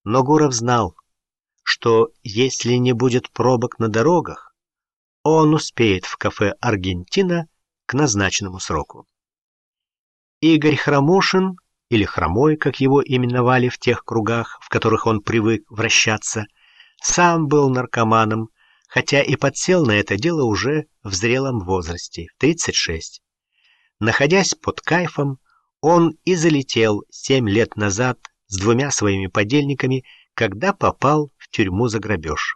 Но Гуров знал, что если не будет пробок на дорогах, он успеет в кафе «Аргентина» к назначенному сроку. Игорь Хромушин, или Хромой, как его именовали в тех кругах, в которых он привык вращаться, сам был наркоманом, хотя и подсел на это дело уже в зрелом возрасте, в 36. Находясь под кайфом, он и залетел 7 лет назад с 2 своими подельниками, когда попал в тюрьму за грабеж.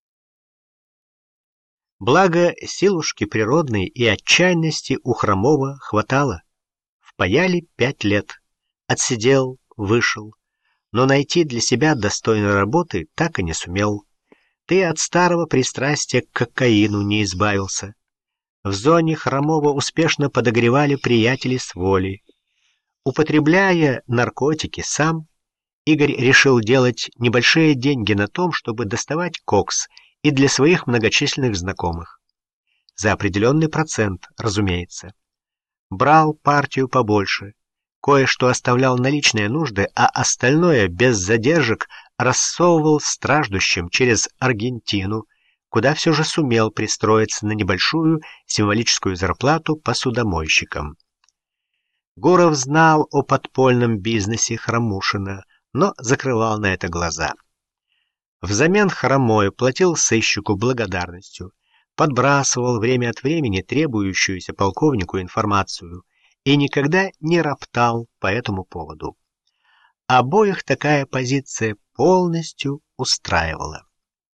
Благо, силушки природной и отчаянности у Хромова хватало. Впаяли 5 лет. Отсидел, вышел. Но найти для себя достойной работы так и не сумел. Ты от старого пристрастия к кокаину не избавился. В зоне Хромова успешно подогревали приятели с воли. Употребляя наркотики сам, Игорь решил делать небольшие деньги на том, чтобы доставать кокс и для своих многочисленных знакомых. За определенный процент, разумеется. Брал партию побольше, кое-что оставлял на личные нужды, а остальное без задержек рассовывал страждущим через Аргентину, куда все же сумел пристроиться на небольшую символическую зарплату посудомойщикам. Гуров знал о подпольном бизнесе Хромушина, но закрывал на это глаза. Взамен Хромой платил сыщику благодарностью, подбрасывал время от времени требующуюся полковнику информацию и никогда не роптал по этому поводу. Обоих такая позиция полностью устраивала.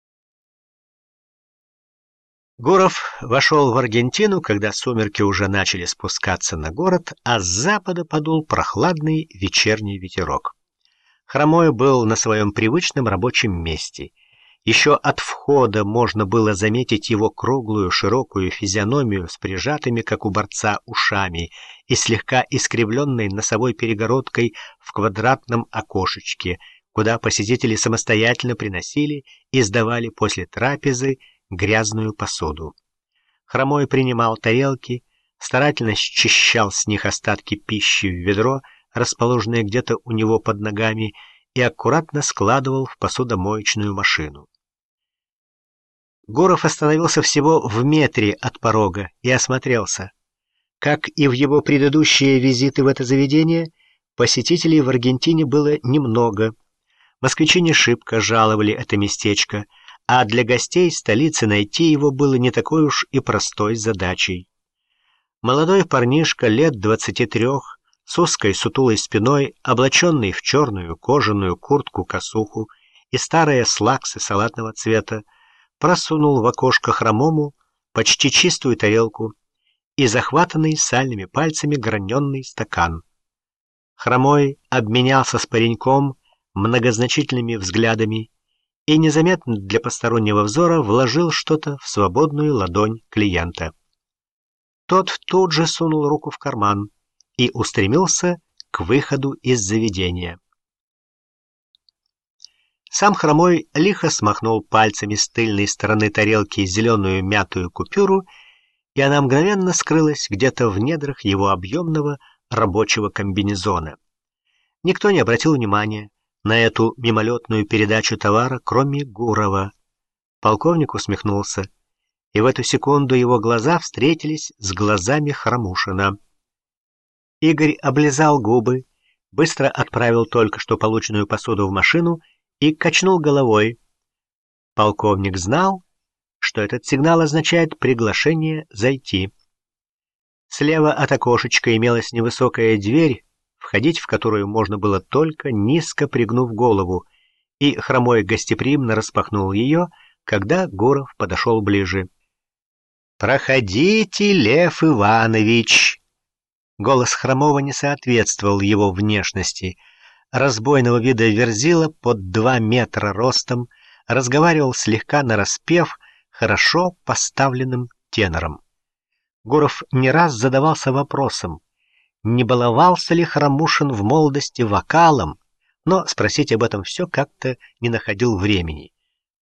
Гуров вошел в Аргентину, когда сумерки уже начали спускаться на город, а с запада подул прохладный вечерний ветерок. Хромой был на своем привычном рабочем месте. Еще от входа можно было заметить его круглую, широкую физиономию с прижатыми, как у борца, ушами и слегка искривленной носовой перегородкой в квадратном окошечке, куда посетители самостоятельно приносили и сдавали после трапезы грязную посуду. Хромой принимал тарелки, старательно счищал с них остатки пищи в ведро, расположенное где-то у него под ногами, и аккуратно складывал в посудомоечную машину. Гуров остановился всего в метре от порога и осмотрелся. Как и в его предыдущие визиты в это заведение, посетителей в Аргентине было немного. Москвичи не шибко жаловали это местечко, а для гостей столицы найти его было не такой уж и простой задачей. Молодой парнишка лет 23, с узкой сутулой спиной, облаченный в черную кожаную куртку-косуху и старые слаксы салатного цвета, просунул в окошко Хромому почти чистую тарелку и захватанный сальными пальцами граненый стакан. Хромой обменялся с пареньком многозначительными взглядами и незаметно для постороннего взора вложил что-то в свободную ладонь клиента. Тот тут же сунул руку в карман и устремился к выходу из заведения. Сам Хромой лихо смахнул пальцами с тыльной стороны тарелки зеленую мятую купюру, и она мгновенно скрылась где-то в недрах его объемного рабочего комбинезона. Никто не обратил внимания на эту мимолетную передачу товара, кроме Гурова. Полковник усмехнулся, и в эту секунду его глаза встретились с глазами Хромушина. Игорь облизал губы, быстро отправил только что полученную посуду в машину и качнул головой. Полковник знал, что этот сигнал означает приглашение зайти. Слева от окошечка имелась невысокая дверь, входить в которую можно было только низко пригнув голову, и Хромой гостеприимно распахнул ее, когда Гуров подошел ближе. «Проходите, Лев Иванович!» Голос Хромова не соответствовал его внешности. Разбойного вида верзила под 2 метра ростом разговаривал слегка нараспев, хорошо поставленным тенором. Гуров не раз задавался вопросом, не баловался ли Хромушин в молодости вокалом, но спросить об этом все как-то не находил времени.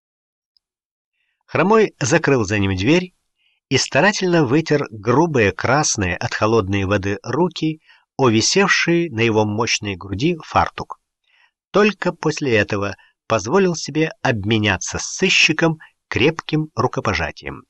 Хромой закрыл за ним дверь и старательно вытер грубые красные от холодной воды руки о висевший на его мощной груди фартук. Только после этого позволил себе обменяться с сыщиком крепким рукопожатием.